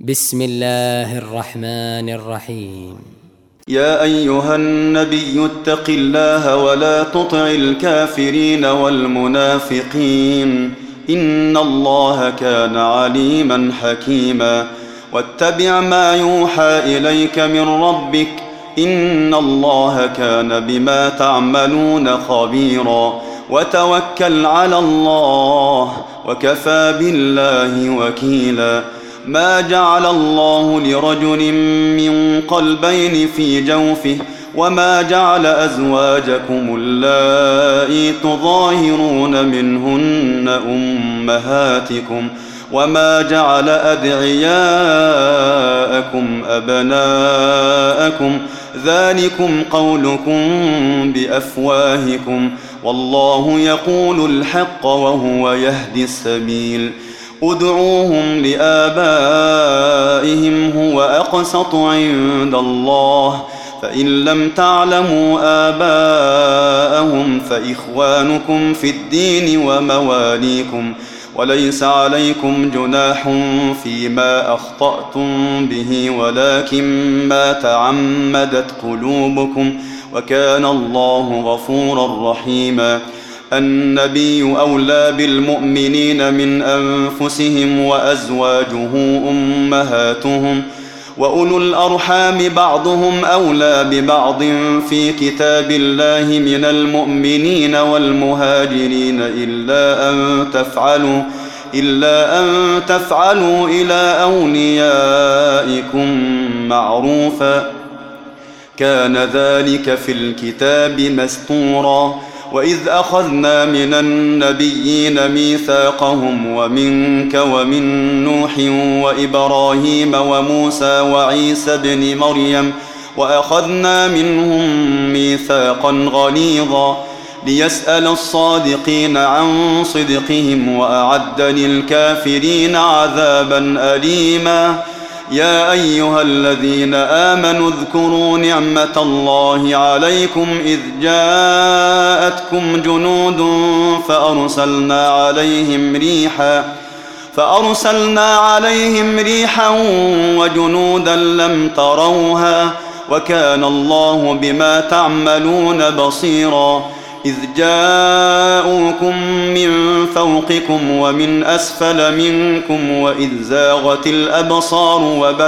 بسم الله الرحمن الرحيم. يا أيها النبي اتق الله ولا تطع الكافرين والمنافقين إن الله كان عليما حكيما. واتبع ما يوحى إليك من ربك إن الله كان بما تعملون خبيرا. وتوكل على الله وكفى بالله وكيلا. ما جعل الله لرجل من قلبين في جوفه وما جعل أزواجكم اللائي تظاهرون منهن أمهاتكم وما جعل أدعياءكم أبناءكم ذلكم قولكم بأفواهكم والله يقول الحق وهو يهدي السبيل. ادعوهم لآبائهم هو أقسط عند الله فإن لم تعلموا آباءهم فإخوانكم في الدين ومواليكم وليس عليكم جناح فيما أخطأتم به ولكن ما تعمدت قلوبكم وكان الله غفورا رحيما. النبي أولى بالمؤمنين من أنفسهم وأزواجه أمهاتهم وأولو الأرحام بعضهم أولى ببعض في كتاب الله من المؤمنين والمهاجرين إلا أن تفعلوا إلى أوليائكم معروفا كان ذلك في الكتاب مسطورا. وإذ أخذنا من النبيين ميثاقهم ومنك ومن نوح وإبراهيم وموسى وعيسى ابن مريم وأخذنا منهم ميثاقا غليظا ليسأل الصادقين عن صدقهم وأعد للكافرين عذابا أليما. يا أيها الذين آمنوا اذكروا نعمة الله عليكم إذ جاءتكم جنود فأرسلنا عليهم ريحا وجنودا لم تروها وكان الله بما تعملون بصيرا. إذ جاءوكم من فوقكم ومن أسفل منكم وإذ زاغت الأبصار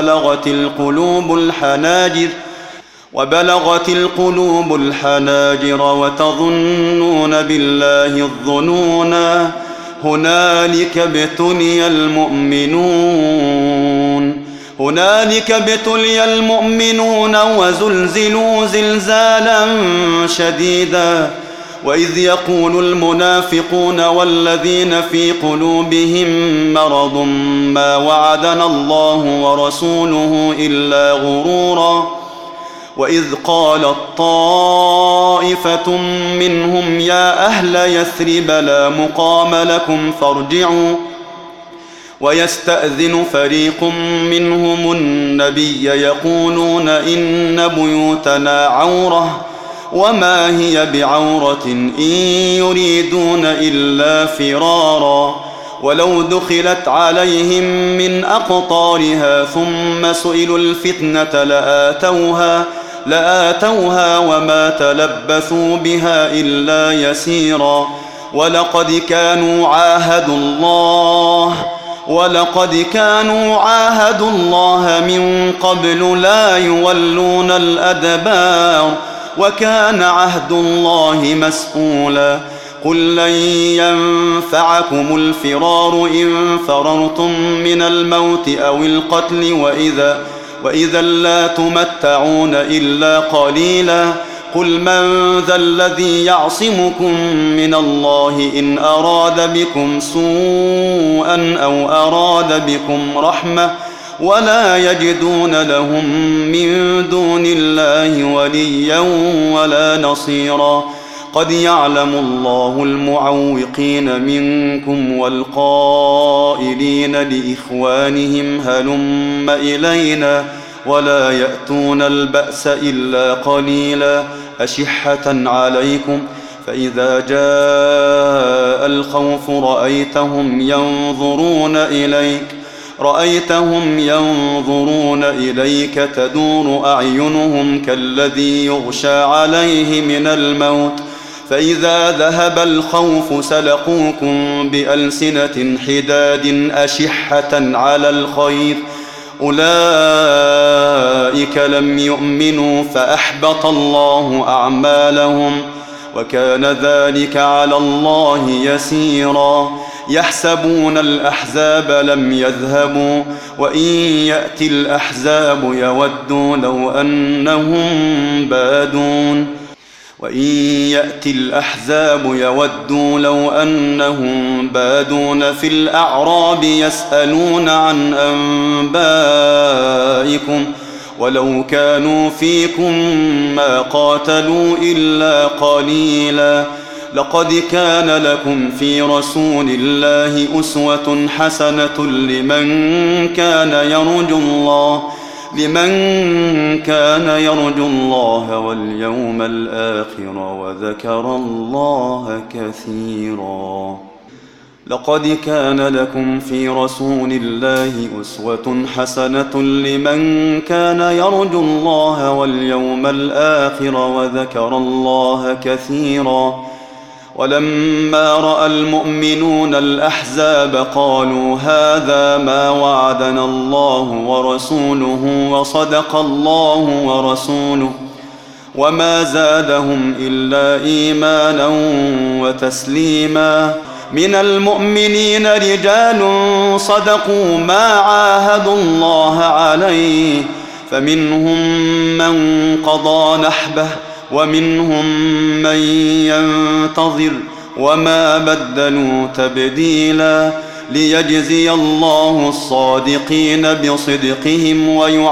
وبلغت القلوب الحناجر وتظنون بالله الظنونا. هنالك ابتلي المؤمنون وزلزلوا زلزالا شديدا. وإذ يقول المنافقون والذين في قلوبهم مرض ما وعدنا الله ورسوله إلا غرورا. وإذ قالت طائفة منهم يا أهل يثرب لا مقام لكم فارجعوا ويستأذن فريق منهم النبي يقولون إن بيوتنا عورة وما هي بعورة إن يريدون إلا فرارا. ولو دخلت عليهم من أقطارها ثم سئلوا الفتنة لآتوها وما تلبثوا بها إلا يسيرا. ولقد كانوا عاهدوا الله من قبل لا يولون الأدبار وكان عهد الله مسؤولا. قل لن ينفعكم الفرار إن فررتم من الموت أو القتل وإذا لا تمتعون إلا قليلا. قل من ذا الذي يعصمكم من الله إن أراد بكم سوءا أو أراد بكم رحمة ولا يجدون لهم من دون الله وليا ولا نصيرا. قد يعلم الله المعوقين منكم والقائلين لإخوانهم هلم إلينا ولا يأتون البأس إلا قليلا أشحة عليكم فإذا جاء الخوف رأيتهم ينظرون إليك رأيتهم ينظرون إليك تدور أعينهم كالذي يغشى عليه من الموت فإذا ذهب الخوف سلقوكم بألسنة حداد أشحة على الخير أولئك لم يؤمنوا فأحبط الله أعمالهم وكان ذلك على الله يسيرا يحسبون الأحزاب لم يذهبوا وإن يأتي الأحزاب يودوا لو أنهم بادون في الأعراب يسألون عن أنبائكم ولو كانوا فيكم ما قاتلوا إلا قليلا لقد كان لكم في رسول الله أسوة حسنة لمن كان يرجو الله واليوم الآخر وذكر الله كثيرا لقد كان لكم في رسول الله أسوة حسنة لمن كان يرجو الله واليوم الآخر وذكر الله كثيرا ولما رأى المؤمنون الأحزاب قالوا هذا ما وعدنا الله ورسوله وصدق الله ورسوله وما زادهم إلا إيمانا وتسليما من المؤمنين رجال صدقوا ما عاهدوا الله عليه فمنهم من قضى نحبه ومنهم من ينتظر وما بدلوا تبديلا ليجزي الله الصادقين بصدقهم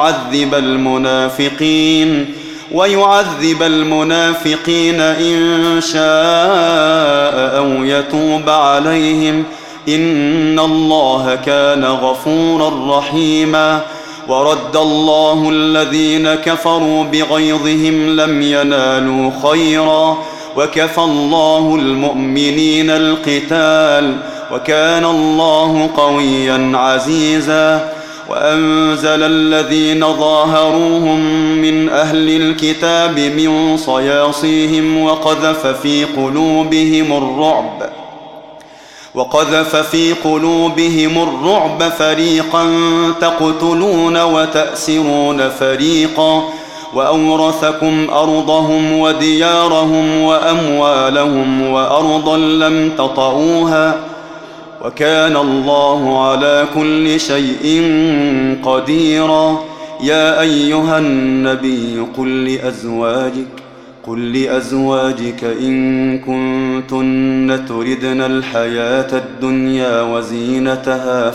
ويعذب المنافقين إن شاء أو يتوب عليهم إن الله كان غفورا رحيما ورد الله الذين كفروا بغيظهم لم ينالوا خيرا وكفى الله المؤمنين القتال وكان الله قويا عزيزا وأنزل الذين ظاهروهم من أهل الكتاب من صياصيهم وقذف في قلوبهم الرعب فريقا تقتلون وتأسرون فريقا وأورثكم أرضهم وديارهم وأموالهم وأرضا لم تطئوها وكان الله على كل شيء قديرا يا أيها النبي قل لأزواجك إن كنتن تردن الحياة الدنيا وزينتها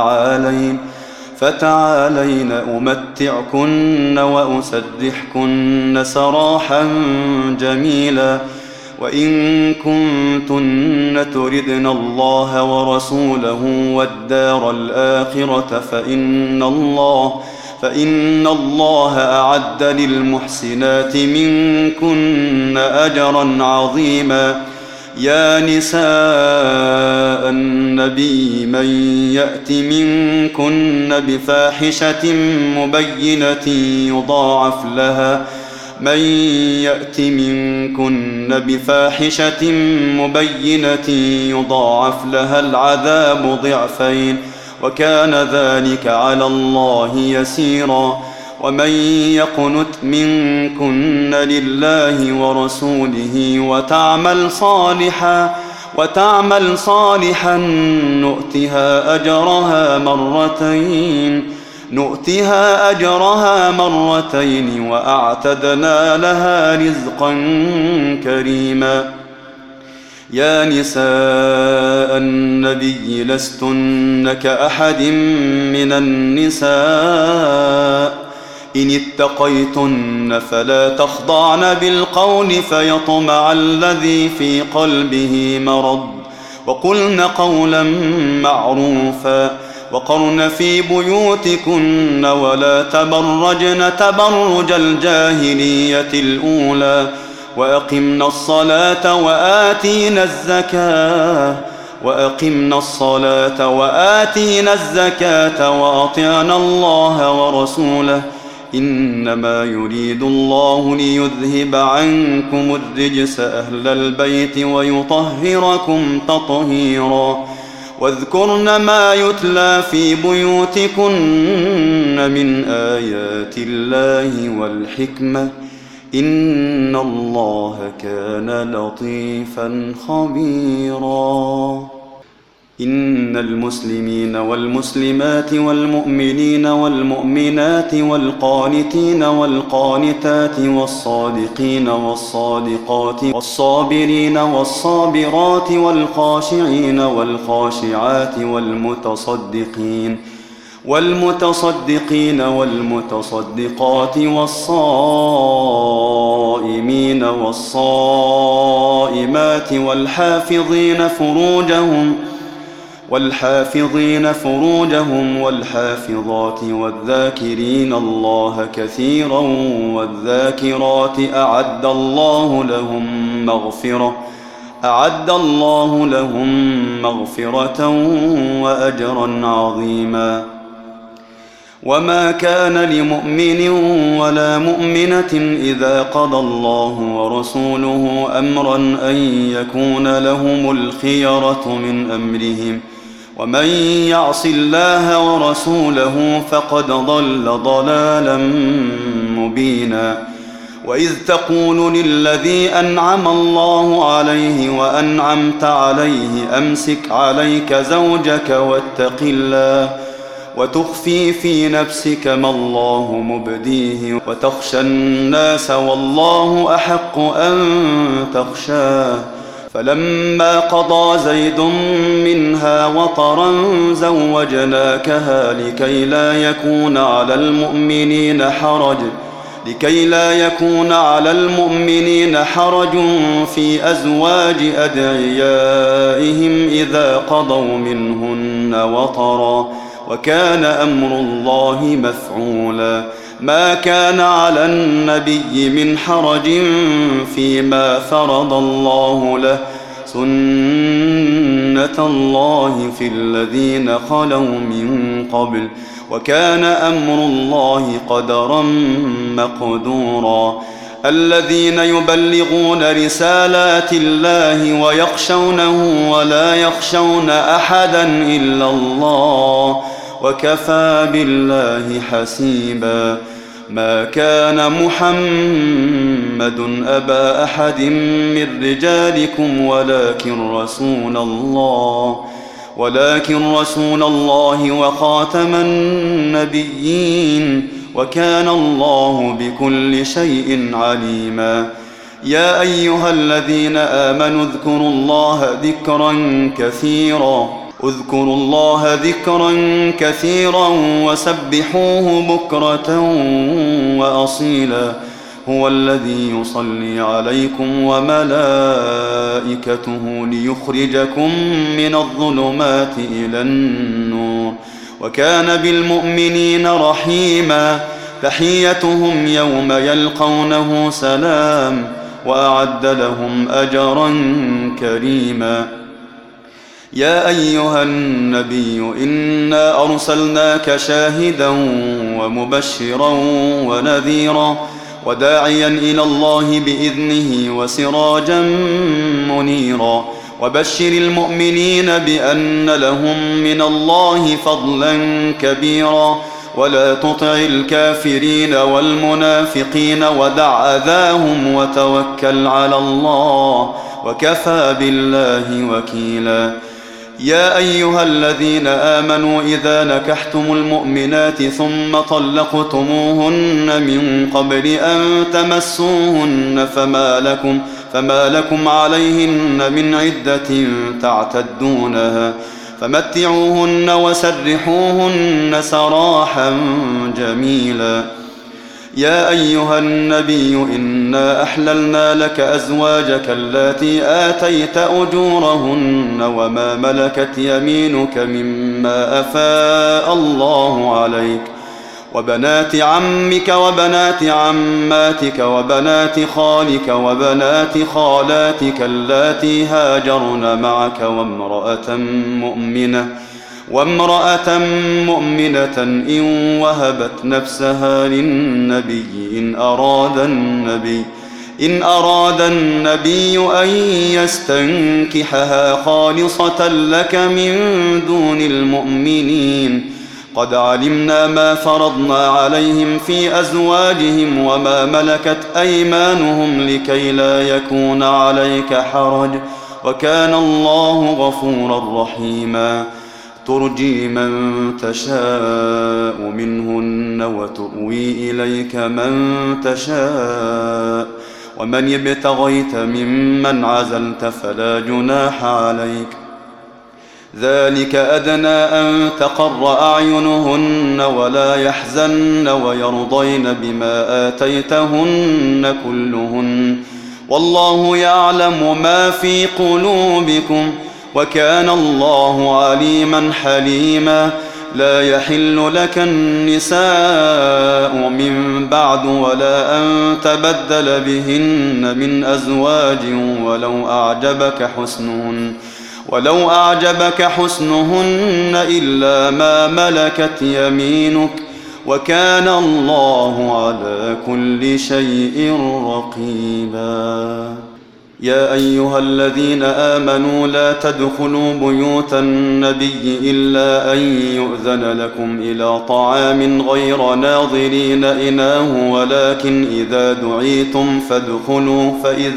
فتعالين أمتعكن وأسرحكن سراحا جميلا وإن كنتن تردن الله ورسوله والدار الآخرة فإن الله أعد للمحسنات منكن أجرا عظيما يا نساء النبي من يأت منكن بفاحشة مبينة يضاعف لها العذاب ضعفين وكان ذلك على الله يسيرا ومن يقنت منكن لله ورسوله وتعمل صالحا نؤتها أجرها مرتين وأعتدنا لها رزقا كريما يا نساء النبي لستن كأحد من النساء إن اتقيتن فلا تخضعن بالقول فيطمع الذي في قلبه مرض وقلن قولا معروفا وقرن في بيوتكن ولا تبرجن تبرج الجاهلية الأولى وأقمنا الصلاة وآتينا الزكاة وأقمنا الصلاة وآتينا الزكاة وأطعنا الله ورسوله إنما يريد الله ليذهب عنكم الرجس أهل البيت ويطهركم تطهيرا واذكرن ما يتلى في بيوتكن من آيات الله والحكمة إن الله كان لطيفا خبيرا إن المسلمين والمسلمات والمؤمنين والمؤمنات والقانتين والقانتات والصادقين والصادقات والصابرين والصابرات والخاشعين والخاشعات والمتصدقين والمتصدقات والصائمين والصائمات والحافظين فروجهم والحافظات والذاكرين الله كثيرا والذاكرات أعد الله لهم مغفرة وأجرا عظيما وما كان لمؤمن ولا مؤمنة إذا قضى الله ورسوله أمرا أن يكون لهم الخيرة من أمرهم ومن يعص الله ورسوله فقد ضل ضلالا مبينا وإذ تقول للذي أنعم الله عليه وأنعمت عليه أمسك عليك زوجك واتق الله وتخفي في نفسك ما الله مبديه وتخشى الناس والله أحق أن تخشاه فلما قضى زيد منها وطرا زوجناكها لكي لا يكون على المؤمنين حرج في أزواج أدعيائهم إذا قضوا منهن وطرا وكان أمر الله مفعولا ما كان على النبي من حرج فيما فرض الله له سنة الله في الذين خلوا من قبل وكان أمر الله قدرا مقدورا الذين يبلغون رسالات الله ويخشونه ولا يخشون أحدا إلا الله وكفى بالله حسيبا ما كان محمد أبا أحد من رجالكم ولكن رسول الله وخاتم النبيين وكان الله بكل شيء عليما يا أيها الذين آمنوا اذكروا الله ذكرا كثيرا وسبحوه بكرة وأصيلا هو الذي يصلي عليكم وملائكته ليخرجكم من الظلمات إلى النور وكان بالمؤمنين رحيما تحيتهم يوم يلقونه سلام وأعد لهم أجرا كريما يا أيها النبي إنا أرسلناك شاهدا ومبشرا ونذيرا وداعيا إلى الله بإذنه وسراجا منيرا وبشر المؤمنين بأن لهم من الله فضلا كبيرا ولا تطع الكافرين والمنافقين ودع أذاهم وتوكل على الله وكفى بالله وكيلا يا أيها الذين آمنوا إذا نكحتم المؤمنات ثم طلقتموهن من قبل أن تمسوهن فما لكم عليهن من عدة تعتدونها فمتعوهن وسرحوهن سراحا جميلا يا أيها النبي إنا أحللنا لك أزواجك اللاتي آتيت أجورهن وما ملكت يمينك مما أفاء الله عليك وبنات عمك وبنات عماتك وبنات خالك وبنات خالاتك اللاتي هاجرن معك وامرأة مؤمنة إن وهبت نفسها للنبي إن أراد النبي أن يستنكحها خالصة لك من دون المؤمنين. قد علمنا ما فرضنا عليهم في أزواجهم وما ملكت أيمانهم لكي لا يكون عليك حرج، وكان الله غفورا رحيما. ترجي من تشاء منهن وتؤوي إليك من تشاء، ومن ابتغيت ممن عزلت فلا جناح عليك. ذلك أدنى أن تقر أعينهن ولا يحزن ويرضين بما آتيتهن كلهن، والله يعلم ما في قلوبكم، وكان الله عليما حليما. لا يحل لك النساء من بعد ولا أن تبدل بهن من أزواج ولو أعجبك حسنهن إلا ما ملكت يمينك، وكان الله على كل شيء رقيبا. يا أيها الذين آمنوا لا تدخلوا بيوت النبي إلا أن يؤذن لكم إلى طعام غير ناظرين إناه، ولكن إذا دعيتم فادخلوا،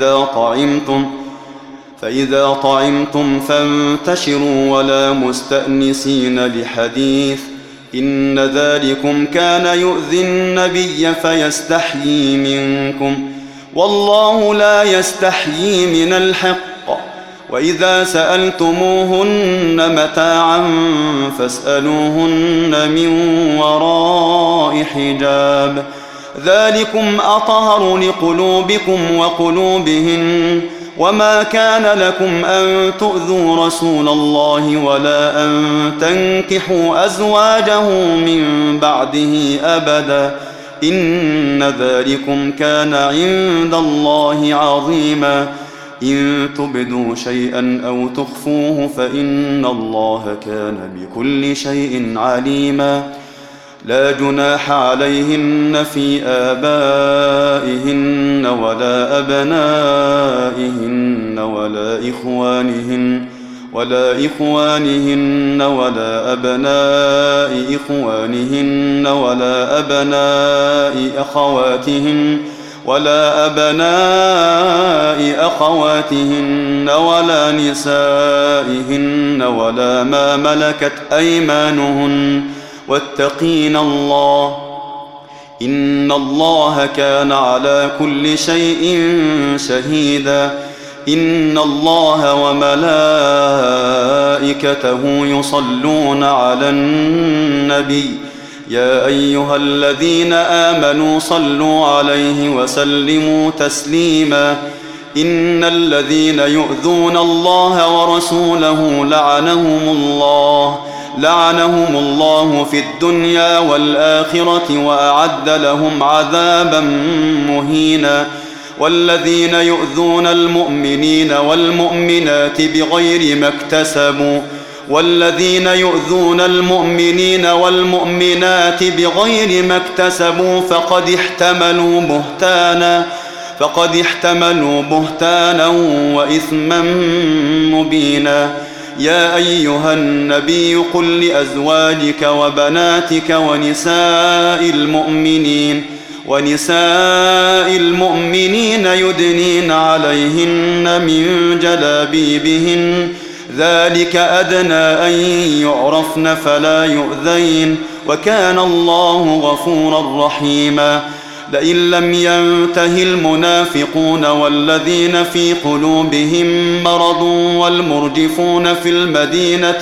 فإذا طعمتم فانتشروا ولا مستأنسين لحديث، إن ذلكم كان يؤذي النبي فيستحيي منكم، والله لا يستحيي من الحق. وإذا سألتموهن متاعا فاسألوهن من وراء حجاب، ذلكم أطهر لقلوبكم وقلوبهن. وما كان لكم أن تؤذوا رسول الله ولا أن تنكحوا أزواجه من بعده أبدا، إن ذلكم كان عند الله عظيما. إن تبدوا شيئا أو تخفوه فإن الله كان بكل شيء عليما. لا جناح عليهن في آبائهن ولا أبنائهن ولا إخوانهن ولا أبناء إخوانهن ولا أبناء أخواتهن ولا نسائهن ولا ما ملكت أيمانهن، واتقين الله إن الله كان على كل شيء شهيدا. إن الله وملائكته يصلون على النبي، يا أيها الذين آمنوا صلوا عليه وسلموا تسليما. إن الذين يؤذون الله ورسوله لعنهم الله في الدنيا والآخرة وأعد لهم عذابا مهينا. والذين يؤذون المؤمنين والمؤمنات بغير ما اكتسبوا فقد احتملوا بهتانا وإثما مبينا. يا أيها النبي قل لأزواجك وبناتك ونساء المؤمنين يدنين عليهن من جلابيبهن، ذلك أدنى أن يعرفن فلا يؤذين، وكان الله غفورا رحيما. لئن لم ينته المنافقون والذين في قلوبهم مرض والمرجفون في المدينة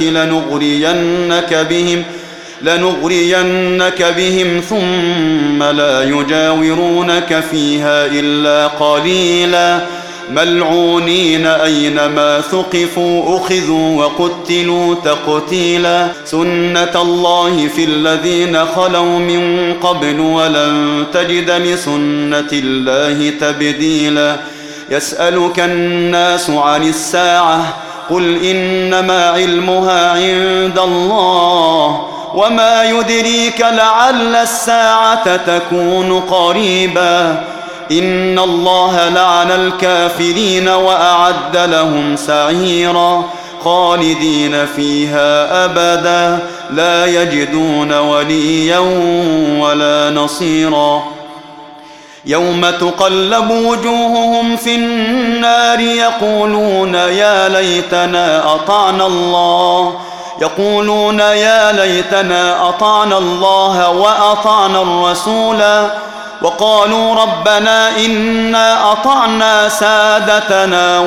لنغرينك بهم ثم لا يجاورونك فيها إلا قليلا، ملعونين أينما ثقفوا أخذوا وقتلوا تقتيلا سنة الله في الذين خلوا من قبل ولن تجد لسنة الله تبديلا يسألك الناس عن الساعة قل إنما علمها عند الله وما يدريك لعل الساعة تكون قريبا إن الله لعن الكافرين وأعد لهم سعيرا خالدين فيها أبدا لا يجدون وليا ولا نصيرا يوم تقلب وجوههم في النار يقولون يا ليتنا أطعنا الله وأطعنا الرسولا وقالوا ربنا إنا أطعنا سادتنا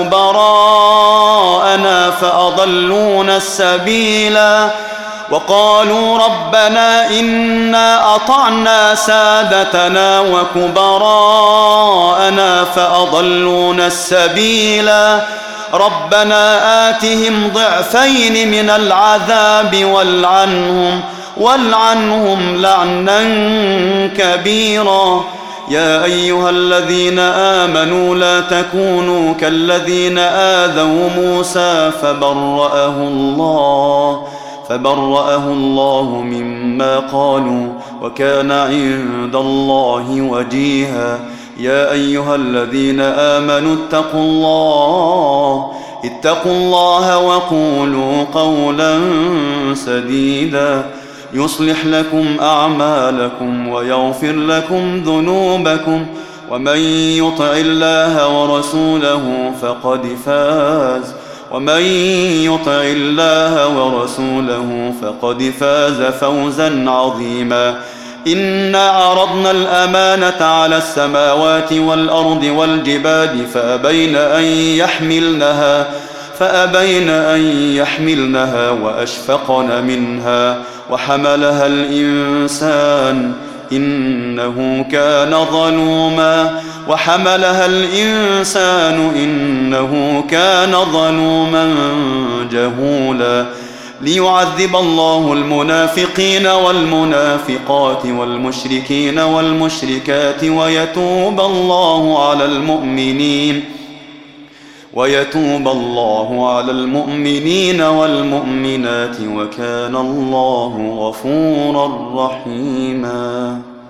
وكبراءنا فأضلونا السبيلا ربنا آتهم ضعفين من العذاب والعنهم لعنا كبيرا يا أيها الذين آمنوا لا تكونوا كالذين آذوا موسى فبرأه الله مما قالوا وكان عند الله وجيها يا أيها الذين آمنوا اتقوا الله وقولوا قولا سديدا يصلح لكم أعمالكم ويغفر لكم ذنوبكم ومن يطع الله ورسوله فقد فاز فوزا عظيما إنا عرضنا الأمانة على السماوات والأرض والجبال فأبين أن يحملنها وأشفقن منها وحملها الإنسان إنه كان ظلوما جهولا ليعذب الله المنافقين والمنافقات والمشركين والمشركات ويتوب الله على المؤمنين والمؤمنات وكان الله غفورا رحيما.